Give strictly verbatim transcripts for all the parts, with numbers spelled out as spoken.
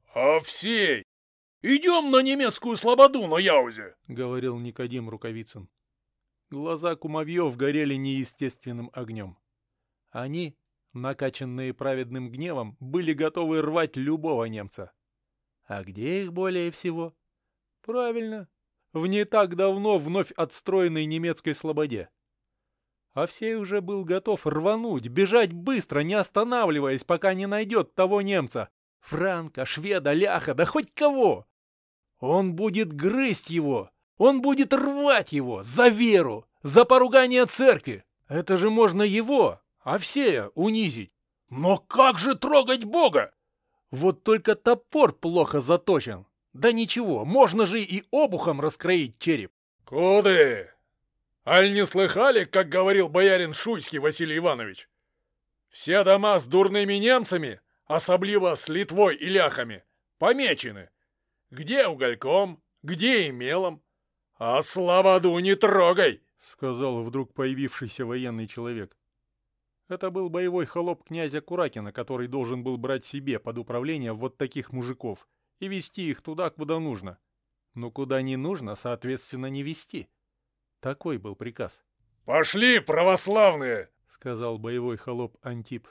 Овсей, идем на немецкую слободу на Яузе, — говорил Никодим Рукавицын. Глаза кумовьев горели неестественным огнем. Они, накачанные праведным гневом, были готовы рвать любого немца. А где их более всего? Правильно, в не так давно вновь отстроенной немецкой слободе. Овсей уже был готов рвануть, бежать быстро, не останавливаясь, пока не найдет того немца. Франка, шведа, ляха, да хоть кого. Он будет грызть его, он будет рвать его за веру, за поругание церкви. Это же можно его, Овсея, унизить. Но как же трогать Бога? Вот только топор плохо заточен. Да ничего, можно же и обухом раскроить череп. Куды? Аль не слыхали, как говорил боярин Шуйский Василий Иванович? Все дома с дурными немцами, особливо с Литвой и ляхами, помечены. Где угольком, где и мелом. А слободу не трогай, сказал вдруг появившийся военный человек. Это был боевой холоп князя Куракина, который должен был брать себе под управление вот таких мужиков и вести их туда, куда нужно. Но куда не нужно, соответственно, не вести. Такой был приказ. «Пошли, православные!» — сказал боевой холоп Антип.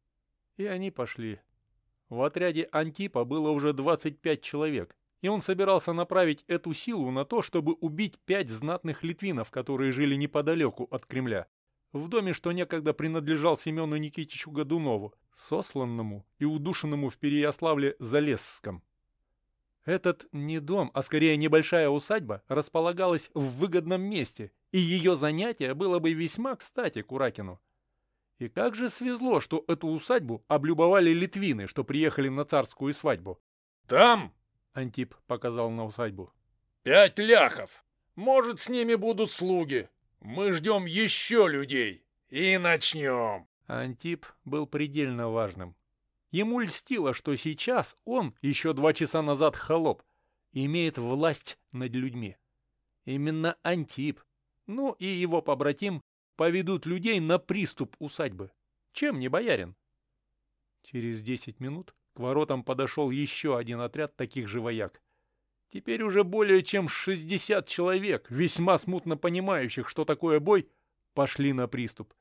И они пошли. В отряде Антипа было уже двадцать пять человек, и он собирался направить эту силу на то, чтобы убить пять знатных литвинов, которые жили неподалеку от Кремля, в доме, что некогда принадлежал Семену Никитичу Годунову, сосланному и удушенному в Переяславле-Залесском. Этот не дом, а скорее небольшая усадьба располагалась в выгодном месте, и ее занятие было бы весьма кстати Куракину. И как же свезло, что эту усадьбу облюбовали литвины, что приехали на царскую свадьбу. «Там, — Антип показал на усадьбу, — пять ляхов. Может, с ними будут слуги. Мы ждем еще людей. И начнем». Антип был предельно важным. Ему льстило, что сейчас он, еще два часа назад холоп, имеет власть над людьми. Именно Антип, ну и его побратим, поведут людей на приступ усадьбы. Чем не боярин? Через десять минут к воротам подошел еще один отряд таких же вояк. Теперь уже более чем шестьдесят человек, весьма смутно понимающих, что такое бой, пошли на приступ.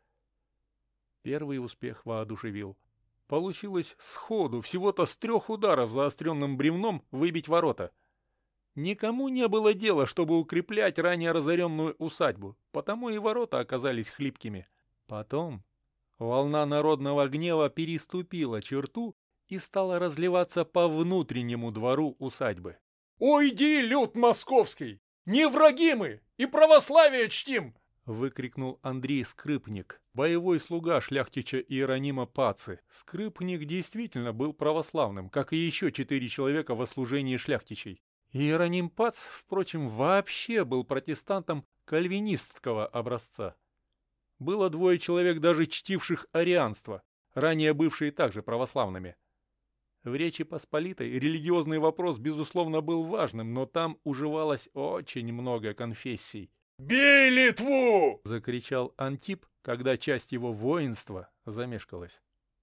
Первый успех воодушевил. Получилось сходу, всего-то с трех ударов заостренным бревном выбить ворота. Никому не было дела, чтобы укреплять ранее разоренную усадьбу, потому и ворота оказались хлипкими. Потом волна народного гнева переступила черту и стала разливаться по внутреннему двору усадьбы. «Уйди, люд московский! Не враги мы! И православие чтим!» — выкрикнул Андрей Скрипник, боевой слуга шляхтича Иеронима Пацы. Скрипник действительно был православным, как и еще четыре человека во служении шляхтичей. Иероним Пац, впрочем, вообще был протестантом кальвинистского образца. Было двое человек, даже чтивших арианство, ранее бывшие также православными. В Речи Посполитой религиозный вопрос, безусловно, был важным, но там уживалось очень много конфессий. «Бей Литву!» — закричал Антип, когда часть его воинства замешкалась.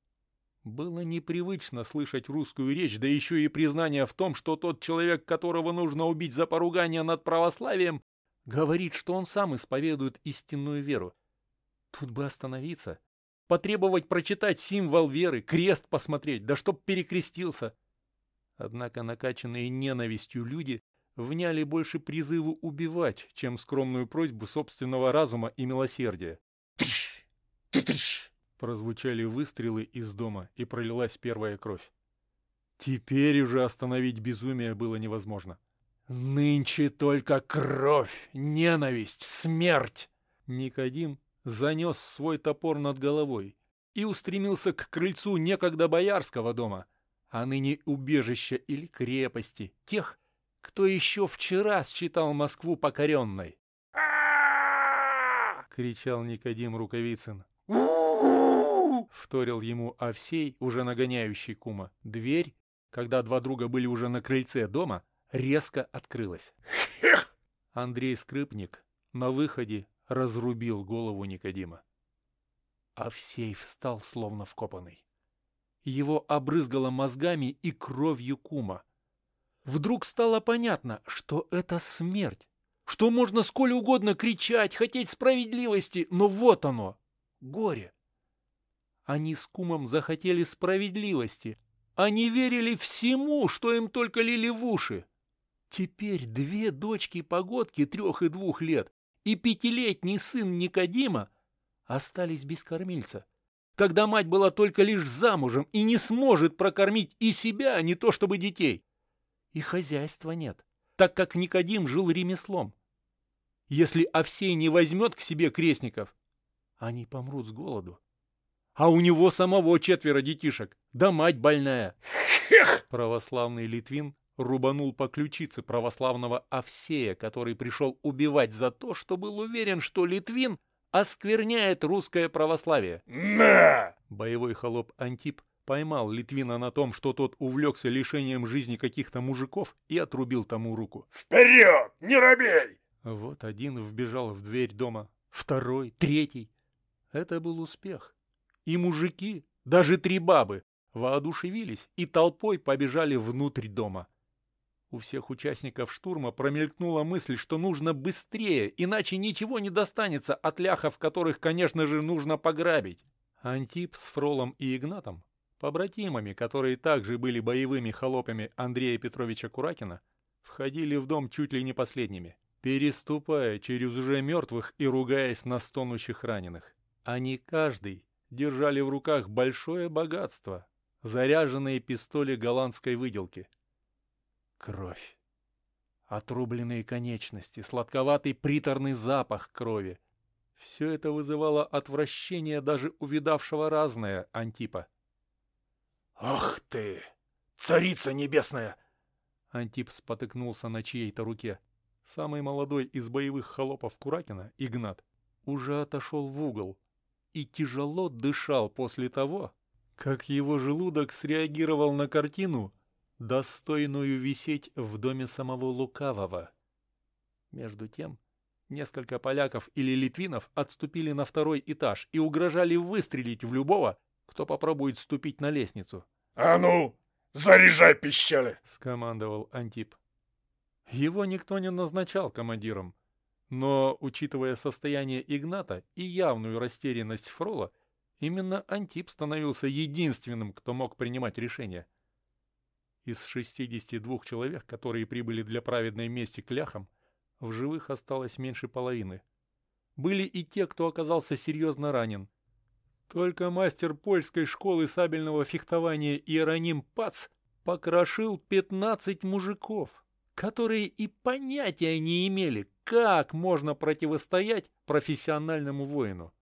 Было непривычно слышать русскую речь, да еще и признание в том, что тот человек, которого нужно убить за поругание над православием, говорит, что он сам исповедует истинную веру. Тут бы остановиться, потребовать прочитать символ веры, крест посмотреть, да чтоб перекрестился. Однако накачанные ненавистью люди вняли больше призыву убивать, чем скромную просьбу собственного разума и милосердия. «Тыщ! Ты-тыщ!» прозвучали выстрелы из дома, и пролилась первая кровь. Теперь уже остановить безумие было невозможно. «Нынче только кровь, ненависть, смерть!» Никодим занес свой топор над головой и устремился к крыльцу некогда боярского дома, а ныне убежища или крепости тех, кто еще вчера считал Москву покоренной. — кричал Никодим Рукавицын. — вторил ему Овсей, уже нагоняющий кума. Дверь, когда два друга были уже на крыльце дома, резко открылась. Андрей Скрипник на выходе разрубил голову Никодима. Овсей встал, словно вкопанный. Его обрызгало мозгами и кровью кума. Вдруг стало понятно, что это смерть, что можно сколь угодно кричать, хотеть справедливости, но вот оно, горе. Они с кумом захотели справедливости, они верили всему, что им только лили в уши. Теперь две дочки-погодки трех и двух лет и пятилетний сын Никодима остались без кормильца, когда мать была только лишь замужем и не сможет прокормить и себя, а не то чтобы детей. И хозяйства нет, так как Никодим жил ремеслом. Если Овсей не возьмет к себе крестников, они помрут с голоду. А у него самого четверо детишек, да мать больная. Православный Литвин рубанул по ключице православного Овсея, который пришел убивать за то, что был уверен, что Литвин оскверняет русское православие. На! Боевой холоп Антип поймал Литвина на том, что тот увлекся лишением жизни каких-то мужиков и отрубил тому руку. Вперед! Не робей! Вот один вбежал в дверь дома, второй, третий. Это был успех. И мужики, даже три бабы, воодушевились и толпой побежали внутрь дома. У всех участников штурма промелькнула мысль, что нужно быстрее, иначе ничего не достанется от ляхов, которых, конечно же, нужно пограбить. Антип с Фролом и Игнатом, побратимами, которые также были боевыми холопами Андрея Петровича Куракина, входили в дом чуть ли не последними, переступая через уже мертвых и ругаясь на стонущих раненых. Они каждый держали в руках большое богатство, заряженные пистоли голландской выделки. Кровь. Отрубленные конечности, сладковатый приторный запах крови. Все это вызывало отвращение даже увидавшего разное Антипа. «Ах ты, царица небесная!» Антип спотыкнулся на чьей-то руке. Самый молодой из боевых холопов Куракина, Игнат, уже отошел в угол и тяжело дышал после того, как его желудок среагировал на картину, достойную висеть в доме самого Лукавого. Между тем, несколько поляков или литвинов отступили на второй этаж и угрожали выстрелить в любого, кто попробует ступить на лестницу. «А ну, заряжай пищали!» — скомандовал Антип. Его никто не назначал командиром, но, учитывая состояние Игната и явную растерянность Фрола, именно Антип становился единственным, кто мог принимать решения. Из шестидесяти двух человек, которые прибыли для праведной мести к ляхам, в живых осталось меньше половины. Были и те, кто оказался серьезно ранен. Только мастер польской школы сабельного фехтования Иероним Пац покрошил пятнадцать мужиков, которые и понятия не имели, как можно противостоять профессиональному воину.